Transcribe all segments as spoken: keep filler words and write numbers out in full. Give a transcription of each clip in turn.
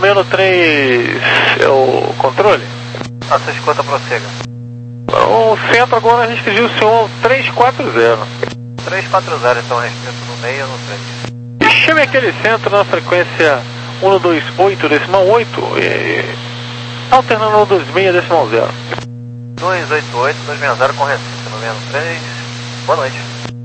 menos três é o controle? A sua escuta prossiga. O centro agora restringiu o senhor ao três quatro zero. três quatro zero, então restrito no meio no três. Chame aquele centro na frequência um dois oito decimal oito e alternando um dois seis decimal zero. dois oito oito, dois seis zero com Recife no meio no três. Boa noite.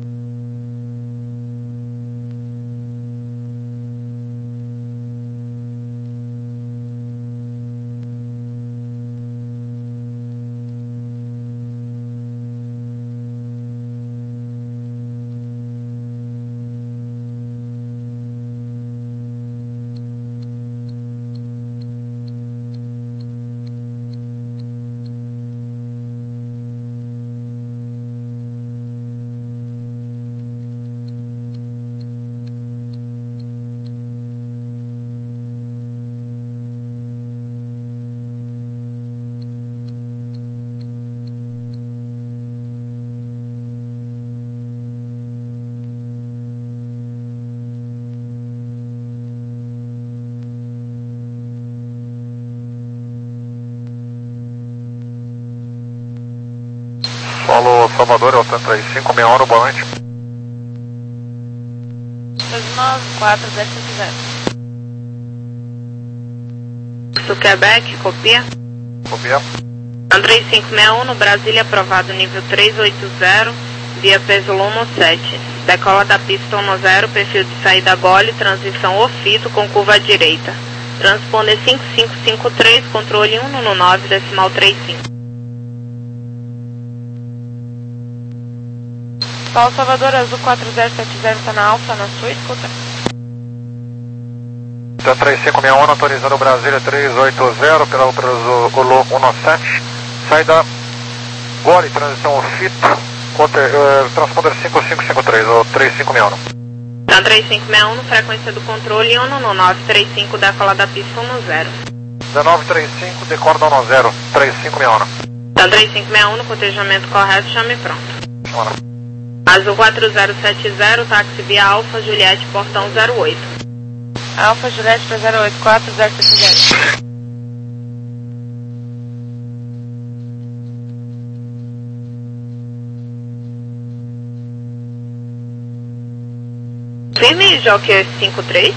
Solo Salvador, é o trinta e cinco, meia hora, boa noite. dois nove quatro zero sete zero. Sul Quebec, copia. Copia. Andrei cinco seis um, Brasília, aprovado nível três oito zero, via peso Lumo sete. Decola da pista um zero, perfil de saída gole, transição ofito com curva à direita. Transponder cinco cinco cinco três, controle um no nove, decimal três cinco. Paulo Salvador, Azul quatro zero sete zero, está na alfa, na sua escuta. Então, três cinco seis um, autorizando Brasília três oito zero, pela preso Olo um sete, saída Gole, transição ofito, uh, transponder cinco cinco cinco três, ou três cinco seis um. Então, três cinco seis um, frequência do controle um no nove três cinco, decola da pista um zero. dezenove trinta e cinco, decorda um zero, três cinco seis um. Então, três cinco seis um, no cotejamento correto, chame pronto. Chama. Azul quatro zero sete zero, táxi via Alfa, Juliette, portão zero oito. Alfa, Juliette para zero oito quatro zero sete zero. Firme, Jockey cinco três.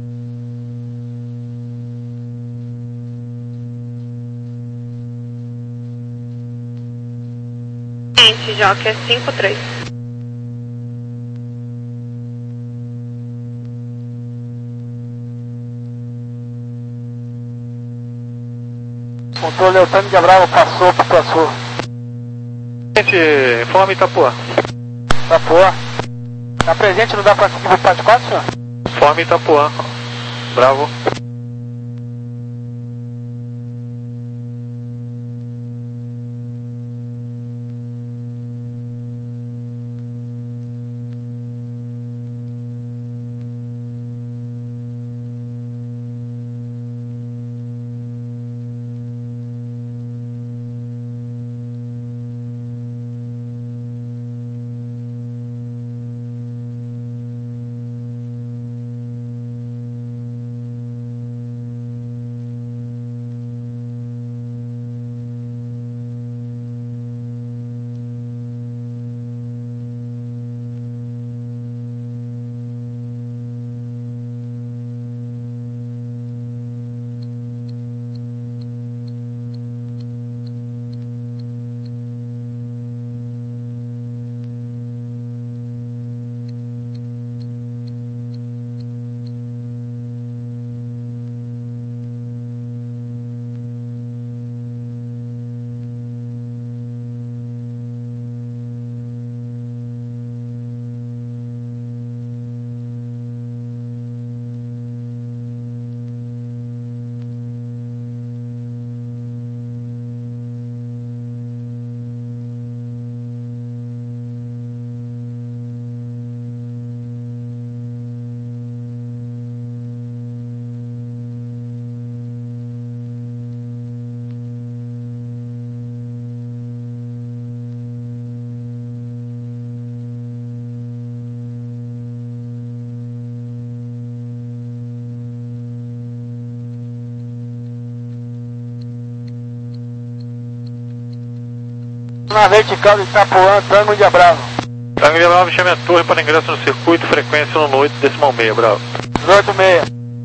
Gente, Jockey cinco três. Controle Eutânia de Bravo, passou, passou. Gente, informe Itapuã. Itapuã. Tá presente no da quatro quatro, senhor? Informe Itapuã. Bravo. Na vertical de Itapuã, Tango Índia Bravo. Tango Índia Bravo, chame a torre para ingresso no circuito, frequência um oito decimal meia, Bravo. dezoito meia.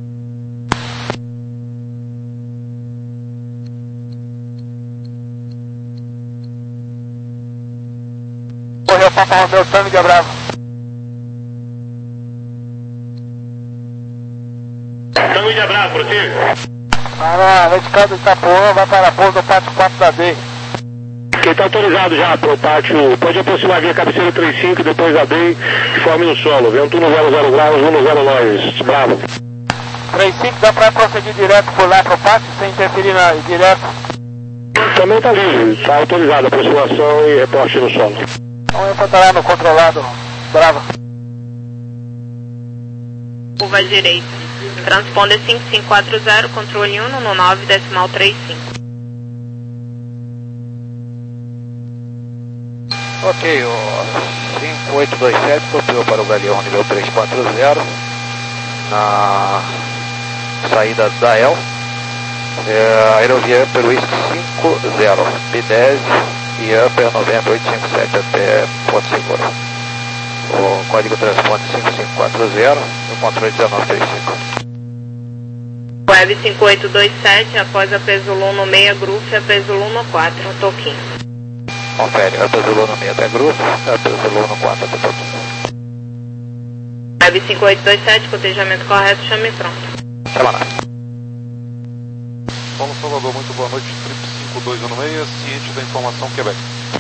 Correu Papa Romeu, Tango Índia Bravo. Tango Índia Bravo, prossiga. Para a vertical do Itapuã, vai para a pouso do pátio quatro da D. Quem está autorizado já para o pátio, pode aproximar via cabeceira trinta e cinco e depois a D e forme no solo. Vento um zero zero graus, um zero nós. Bravo. trinta e cinco, dá para prosseguir direto por lá para o pátio, sem interferir na, direto? Também está livre, está autorizado a aproximação e reporte no solo. Vamos encontrar no controlado, Bravo. Curva direita. Transponder cinco cinco quatro zero, controle um no nove decimal trinta e cinco. Ok, o cinco oito dois sete copiou para o Galeão nível trezentos e quarenta, na saída da E L, é, aerovia Upper West cinquenta, P dez e Upper November oitocentos e cinquenta e sete até Porto Seguro. O código transponder cinco cinco quatro zero, o controle dezenove trinta e cinco. Web cinco oito dois sete, após a Pesulo no meia, Groove, a Pesulo no quatro, Toquinho. Confere, a Pesulo no meio até Groove, a Pesulo no quatro até Toquinho. Web cinco oito dois sete, cotejamento correto, chame pronto. Chama lá. Paulo Salvador, muito boa noite, Trip cinco dois um seis, ciente da informação Quebec.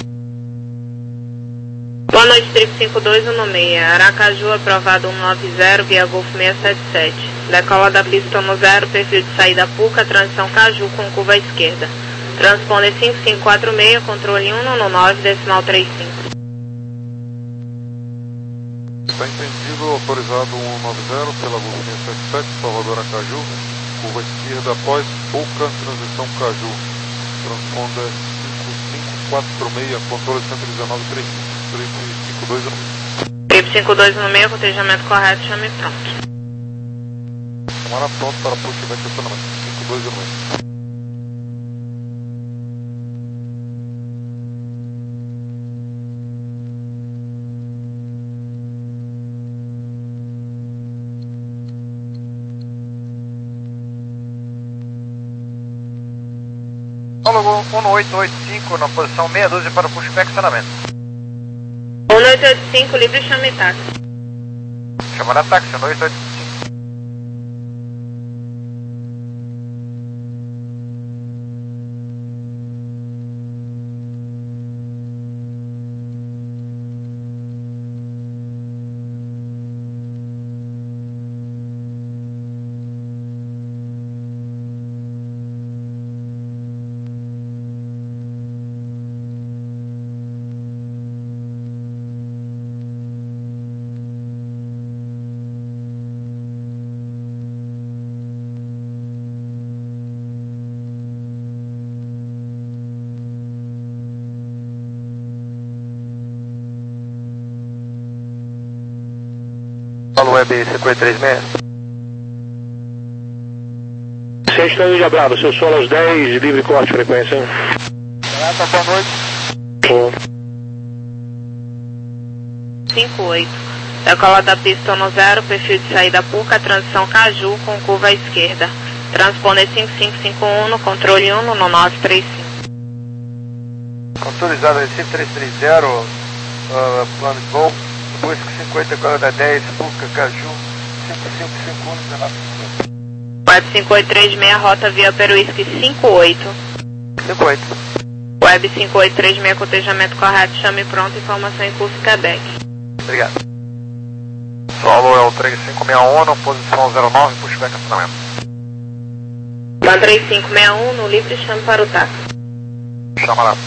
Boa noite, Trip cinco dois um seis, Aracaju, aprovado cento e noventa, via Golf seiscentos e setenta e sete. Decola da pista no zero, perfil de saída Puca, transição Caju com curva à esquerda. Transponder cinco cinco quatro seis, controle um no nove decimal trinta e cinco. Está entendido, autorizado cento e noventa pela Golf seiscentos e setenta e sete, Salvador Aracaju, curva esquerda após Puca, transição Caju. Transponder cinco cinco quatro seis, controle cento e dezenove trinta e cinco, Trip cinco dois um seis. Trip cinco dois um seis, cotejamento correto, chame pronto. Tomara pronto para pushback estacionamento, cinco dois um seis. Alugo um oito oito cinco na posição meia dúzia para o pushback estacionamento. um oito oito cinco, livre, chame táxi. Chamará táxi, um oito oito cinco. Paulo Web cinco oito três seis. Ciente da Índia Bravo, seu solo aos dez, livre corte, frequência. Garata, boa noite. Show. cinco oito. Decola da pista no zero, perfil de saída Puca, transição Caju com curva à esquerda. Transponder cinco cinco cinco um no controle um no nove três cinco. Autorizado Recife trezentos e trinta, uh, plano de voo. Busca cinquenta, quatro dez, Puca, Caju, cinco cinco cinco um, dezenove. Web cinco oito três seis, rota via Peruísque cinco oito. cinco oito. Web cinco oito três seis, cotejamento correto, chame pronto, informação em curso Quebec. Obrigado. Solo é o três cinco seis um, posição zero nove, pushback estacionamento. Ban três cinco seis um, no livre, chame para o táxi. Chama lá.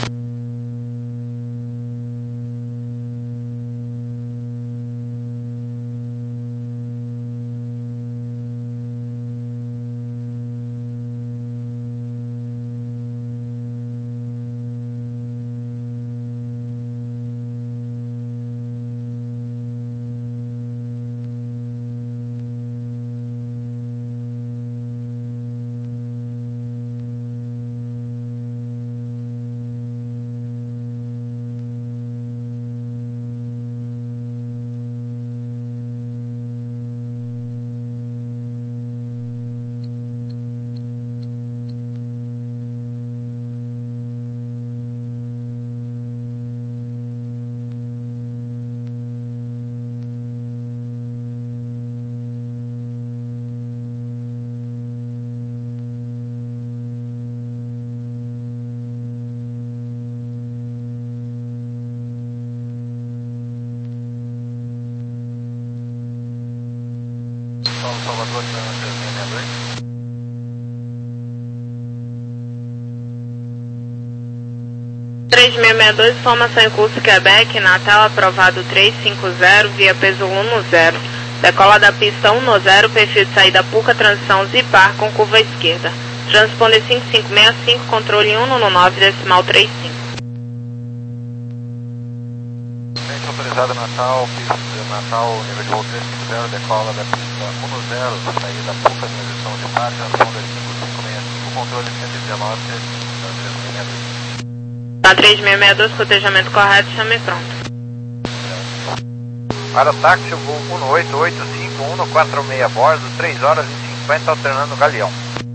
Salvador, três seis seis dois. três seis seis dois, informação em curso Quebec, Natal, aprovado três cinco zero, via peso um zero. Decola da pista um zero, perfil de saída Puca, transição Zipar com curva esquerda. Transponder cinco cinco seis cinco, controle um nove, decimal trinta e cinco. Frente autorizada Natal, pista Natal, nível de voo três cinco zero, decola da pista um zero, saída Puca, transição Zipar, transponder cinco cinco seis cinco, controle cento e dezenove, três seis seis dois. Na três seis seis dois, cotejamento correto, chame pronto. Para o táxi, o voo um oito oito cinco, um quatro seis a bordo, três horas e cinquenta, alternando o Galeão.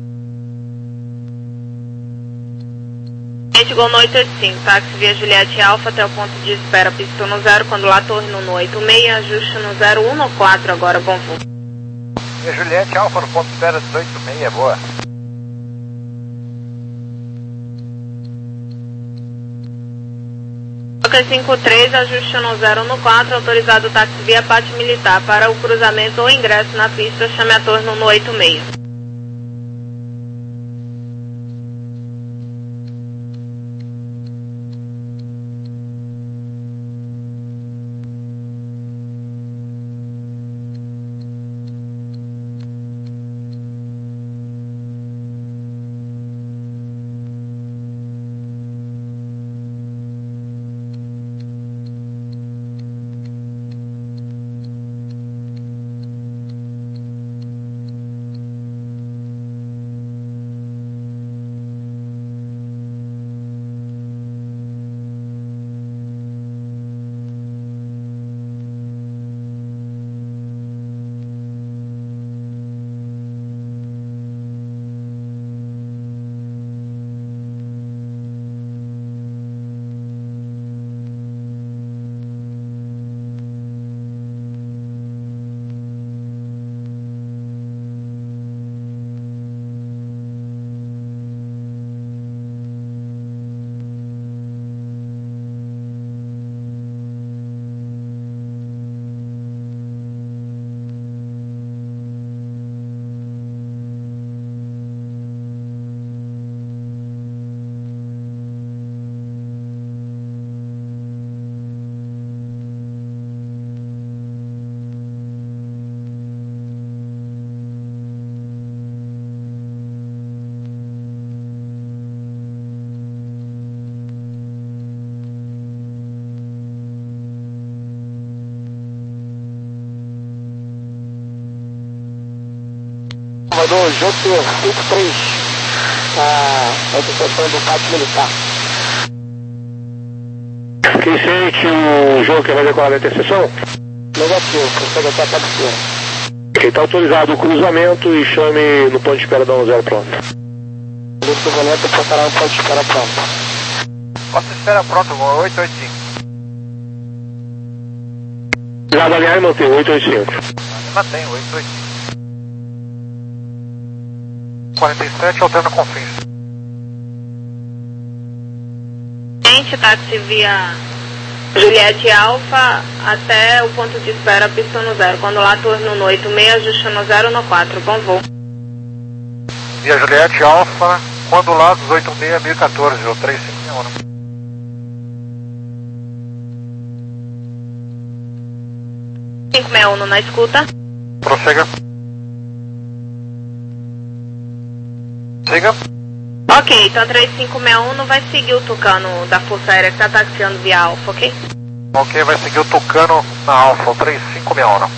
Gente, Gol no oito oito cinco, táxi via Juliette Alfa até o ponto de espera, pista no zero, quando lá torre no oito seis, ajuste no zero um quatro, agora bom voo. Via Juliette Alfa no ponto de espera dezoito seis, boa. cinco três, ajuste no zero um quatro, autorizado o táxi via pátio militar para o cruzamento ou ingresso na pista, chame a torre no oito seis. Salvador, J cinco três, a autoestação do pátio militar. Quem sente o jogo que vai decolar da interseção? Negativo, consegue até a cabeceira. Quem está autorizado o cruzamento e chame no ponto de espera da um zero pronto. O cruzamento passará no ponto de espera pronto. Ponto de espera pronto, oito oito cinco. Já avaliar e manter, oito oito cinco. Mantém, oito oito cinco. quarenta e sete, alterna com fins. Gente, táxi via Juliette Alfa até o ponto de espera, pista no zero. Quando lá torre no oito seis, ajuste no zero no quatro, bom voo. Via Juliette Alfa, quando lá dezoito seis, mil e quatorze, ou três cinco seis um. cinco seis um na escuta. Prossega. Siga. Ok, então três cinco seis um vai seguir o Tucano da Força Aérea que está taxiando via Alfa, ok? Ok, vai seguir o Tucano na Alfa, três cinco seis um.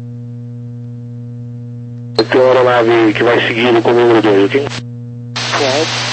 Tem uma aeronave que vai seguindo com o número dois, ok? Correto.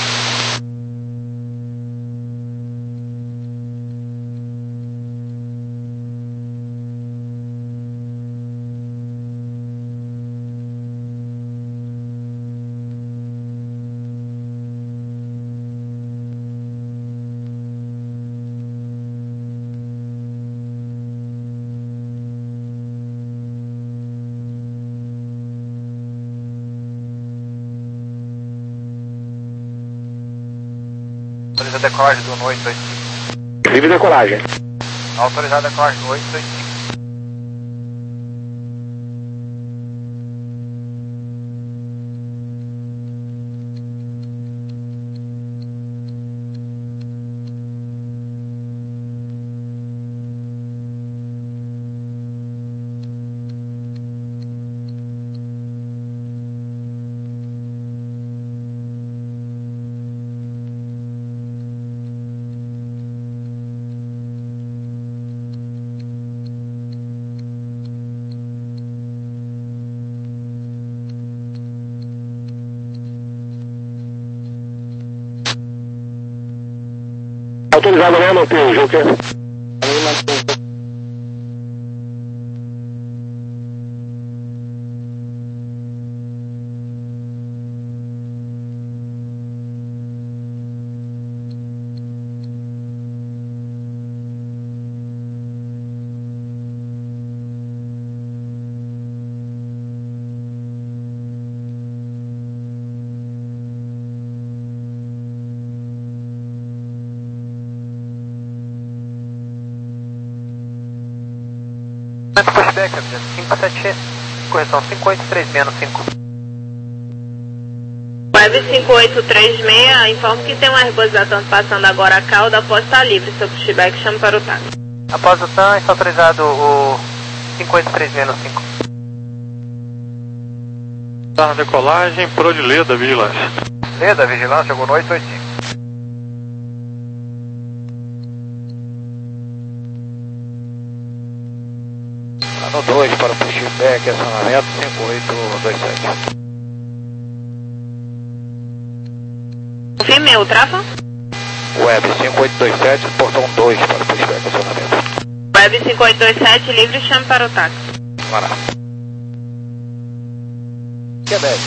Autoriza a decolagem do oito oito cinco. Livre decolagem. Autorizada a decolagem do oito oito cinco. Autorizado, né, manter o Joker? Aí mantém. Pushback, cinco sete, correção cinco oito três seis cinco. Web cinco oito três seis, informo que tem um Airbus da TAM passando agora a cauda, após estar livre, seu pushback, chame para o táxi. Após o TAM, está autorizado o cinco oito três seis cinco. Tá na decolagem, pro de Leda, vigilância. Leda, vigilância, boa noite, oito cinco. Ano dois para o pushback, acionamento cinco oito dois sete. Confirme, o trava? Web cinco oito dois sete, portão dois para o pushback, acionamento. Web cinco oito dois sete, livre, chame para o táxi. Vamos lá. Quebec.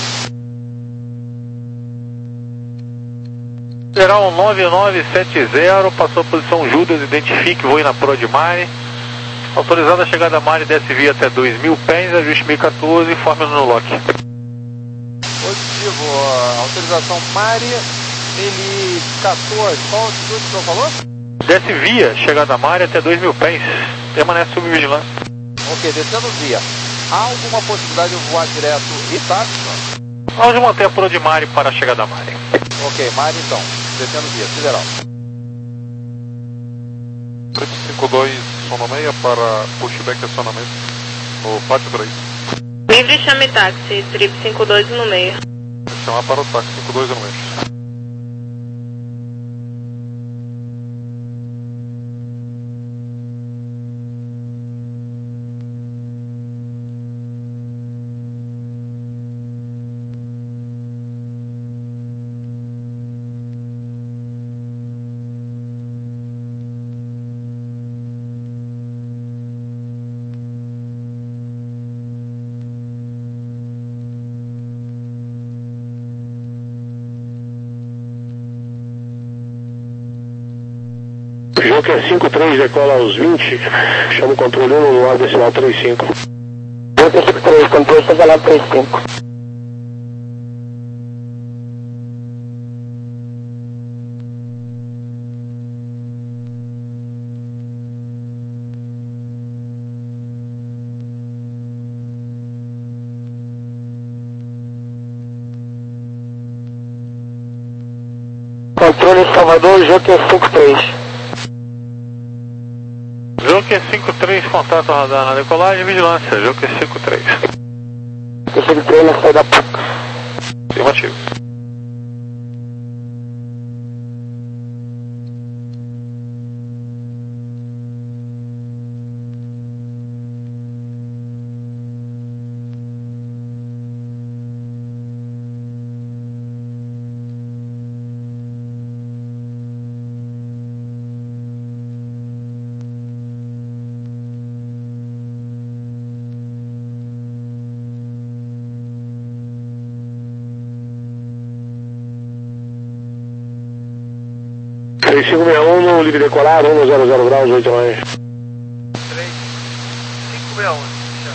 Geral nove nove sete zero, passou a posição Judas, identifique, voe na Prodmare. Autorizada a chegada a Mare, desce via até dois mil pés, ajuste mil e quatorze, informe no lock. Positivo, a autorização Mare, mil e quatorze, qual altitude que o senhor falou? Desce via, chegada a Mare até dois mil pés, permanece sob vigilância. Ok, descendo via. Há alguma possibilidade de eu voar direto e táxi? Vamos manter a Prodmare para a chegada a Mare. Ok, Mare então, descendo via, sideral. três cinco dois, sonomeia para pushback acionamento no pátio três. Livre, chame táxi, trip cinco dois no meio. Vou chamar para o táxi cinco dois no meio. Joker cinco três, decola aos vinte, chama o controle um no ar decimal trinta e cinco. Joker cinco três, controle decimal trinta e cinco. Controle Salvador, Joker cinco três. Joker cinco três, contato radar na decolagem, vigilância, Joker cinco três. Joker cinco três na saída P U C. Afirmativo. três cinco seis um, no livre decolar, um zero zero graus, oito nove. três cinco seis um.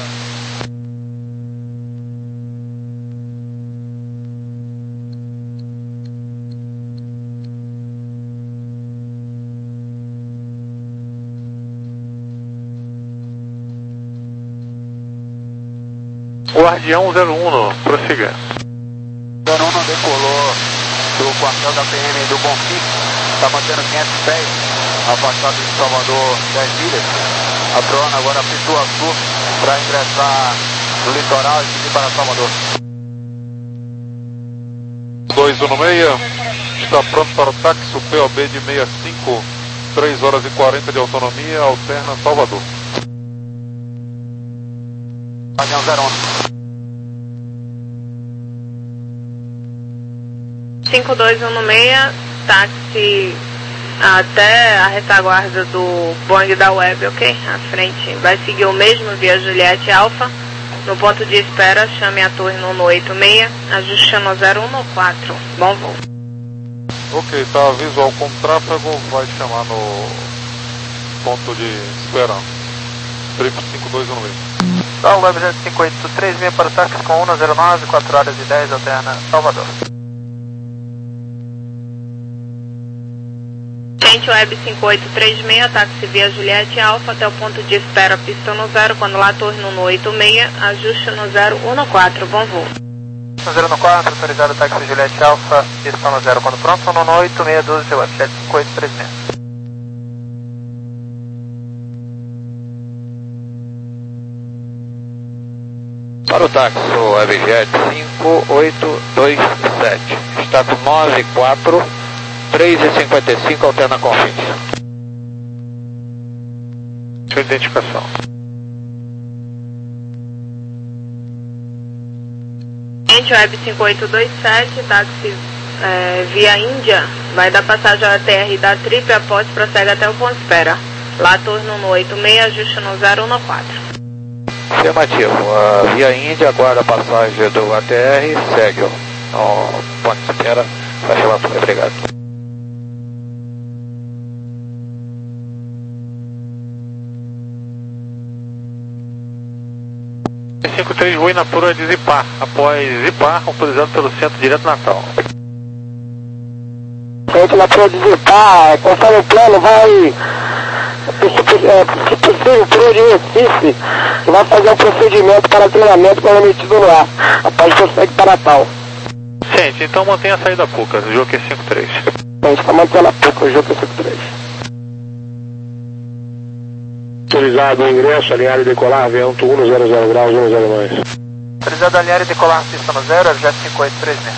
Guardião zero um, prossiga. zero um decolou do quartel da P M do Bonfim, está mantendo quinhentos pés, afastado de Salvador dez milhas. A drone agora apitou a sul para ingressar no litoral e seguir para Salvador. dois um seis, está pronto para o táxi, o P O B de sessenta e cinco, três horas e quarenta de autonomia, alterna Salvador. Guardião zero um. cinco dois um seis, táxi até a retaguarda do Boeing da Web, ok? À frente. Vai seguir o mesmo via Juliette Alpha. No ponto de espera, chame a torre no um oito seis, ajuste no zero um quatro. Bom voo. Ok, tá visual com tráfego, vai chamar no ponto de espera. Trip cinco dois um seis. Tá, Web cinco oito três seis para o táxi com um zero nove, quatro horas e dez, alterna Salvador. Gente, Web cinco oito três seis, táxi via Juliette Alpha até o ponto de espera, pista no zero, quando lá torre no um oito seis, ajuste no zero um quatro, bom voo. zero um quatro, autorizado táxi Juliette Alpha, pista no zero, quando pronto, no um oito seis doze, Web cinco oito três seis. Para o táxi, o Webjet cinco oito dois sete, está com nove quatro, três e cinquenta e cinco, alterna Confins. Sua identificação. Gente, Web cinco oito dois sete, táxi é, via Índia, vai dar passagem ao A T R da Trip, após prossegue até o ponto de espera. Lá torre no um oito seis, ajuste no zero um quatro. Afirmativo. A via Índia aguarda a passagem do A T R, segue o ponto de espera, vai chamar tudo. Obrigado. cinco três Ruinapura de Zipar. Após Zipar, autorizado pelo centro direto Natal. Centro Natal de Zipar, conforme o plano, vai... Se possível, por de Recife, que vai fazer um procedimento para treinamento comprometido no ar. Após prossegue para Natal. Gente, então mantenha a saída Puca, Joker cinco três. A gente está mantendo a Puca, o Joker cinco três. Autorizado o ingresso, alinhar e decolar, vento um zero zero graus, um zero dois. Autorizado alinhar e decolar, pista no zero, Jet cinco oito três seis.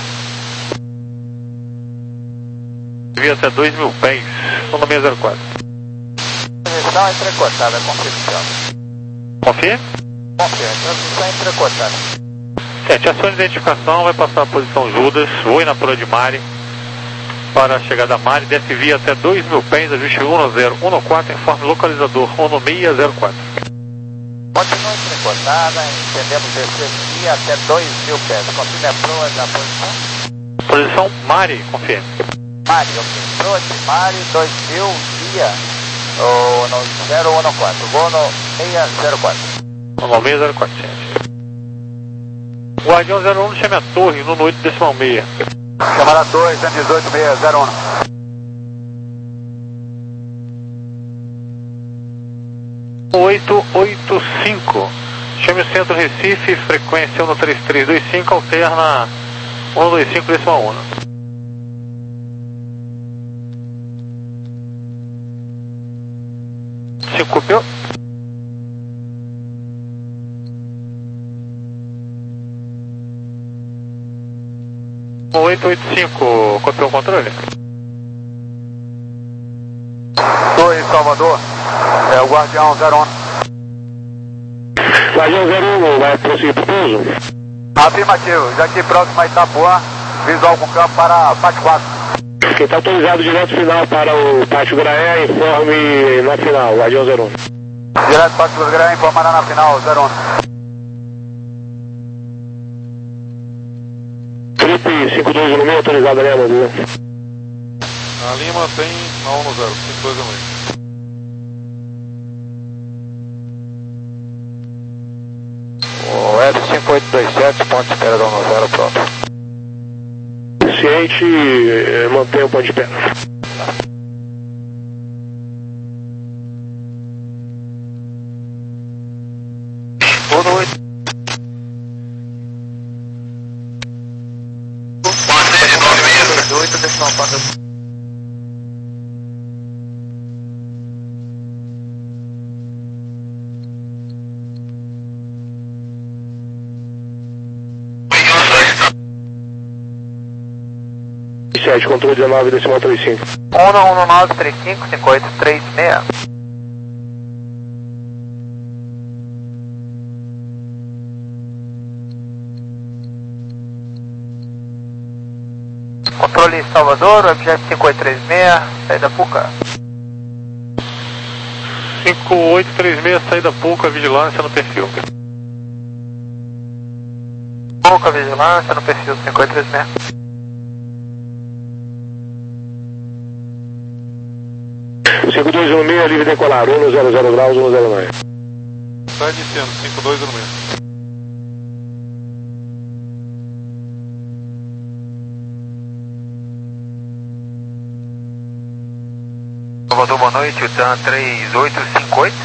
Via até dois mil pés, no meio zero quatro. Transmissão entrecortada, confirmação. Confia? Confia, transmissão entrecortada. Gente, ação de identificação, vai passar a posição Judas, voe na Proa de Mari, para a chegada a Mari, desce via até dois mil pés, ajuste um zero um quatro, informe localizador um seis zero quatro. Continua entrecortada, entendemos descer via até dois mil pés. Confirme a proa da posição. Posição Mari, confia. Mari, ok. Proa de Mari, dois mil, via oh, no zero um quatro, voo no seis zero quatro. No seis zero quatro, gente. Guardião zero um, chame a torre no oito decimal seis. Chamada dois, cento e dezoito, seis zero um. oito oito cinco. Chame o centro Recife, frequência um três três dois cinco, alterna um dois cinco decimal um. cinco copiou. oito oito cinco, copiou o controle? Torre Salvador, é o Guardião zero um. Guardião zero um, vai prosseguir para o pouso? Afirmativo, já aqui próximo a Itapuã, visual com campo para Pátio quatro. Quem está autorizado direto final para o Pátio Graé, informe na final, Guardião zero um. Direto Pátio Graé, informará na final, zero um. Trip cinco dois um seis, autorizado ali, Lima. A Lima tem na um zero, cinco dois um seis. O F cinco oito dois sete, ponto de espera da um zero, pronto. Ciente, mantenha o ponto de espera. Boa noite. oito decimal quatro. sete, controle dezenove, decimal trinta e cinco. um um nove três cinco cinco oito três seis. Controle Salvador, objeto cinco oito três seis, saída Puca. cinco oito três seis, saída Puca, vigilância no perfil. Puca, vigilância no perfil cinco oito três seis. cinco dois um seis, livre decolar, um zero zero graus, um zero nove. Está iniciando, cinco dois um seis. Salvador, boa noite, o T A N três oito cinco oito.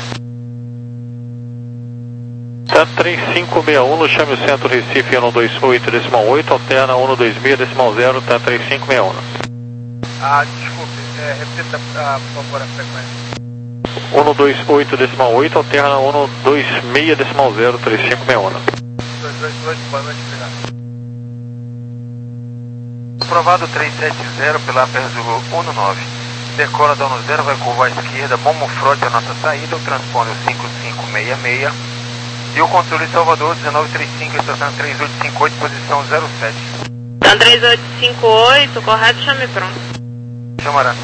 T A N três cinco seis um, no chame o centro Recife um dois oito decimal oito, alterna um dois seis decimal zero, T A N três cinco seis um. Ah, desculpe, é, repita, ah, por favor, a frequência. um dois oito decimal oito, alterna um dois seis decimal zero, três cinco seis um. dois dois oito, boa noite, obrigado. Aprovado três sete zero pela Perzolo um nove. Decola da um zero, vai curva à esquerda, bombo frote a nossa saída, o transponder o cinco cinco seis seis. E o controle Salvador dezenove trinta e cinco, estação três oito cinco oito, posição zero sete. T A N três oito cinco oito, correto, chame pronto. Chamará.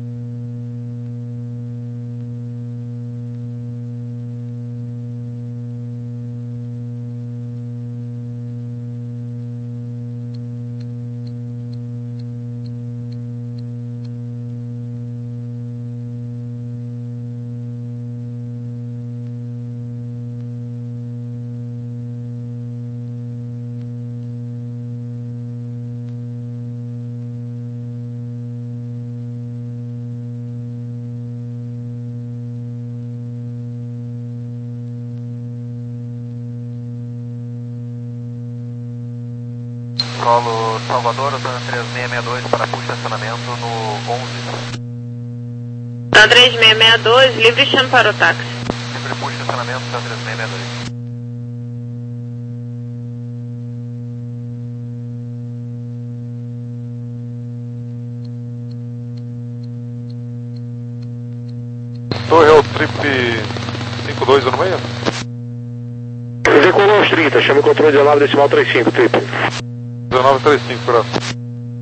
Solo Salvador, T A N três seis seis dois para puxo estacionamento no onze. T A N três seis seis dois, livre chame para o táxi. Livre puxo estacionamento, T A N três seis seis dois. Torre é o trip cinco dois um seis? Decolou aos trinta, chame o controle dezenove decimal trinta e cinco, trip. dezenove trinta e cinco, graças.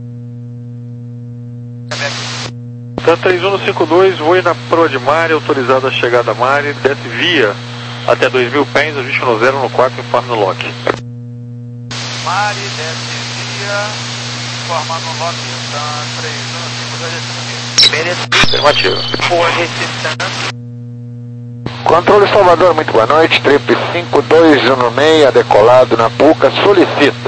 T A N três um cinco dois, voe na proa de Mari, autorizado a chegada a Mari, desce via até dois mil pés, ajuste no zero no quatro, informe no lock. Mari, desce via, informa no lock, T A N três um cinco dois, Beleza. Afirmativo. Boa recepção. Controle Salvador, muito boa noite, trip cinco dois um seis, decolado na Puca, solicita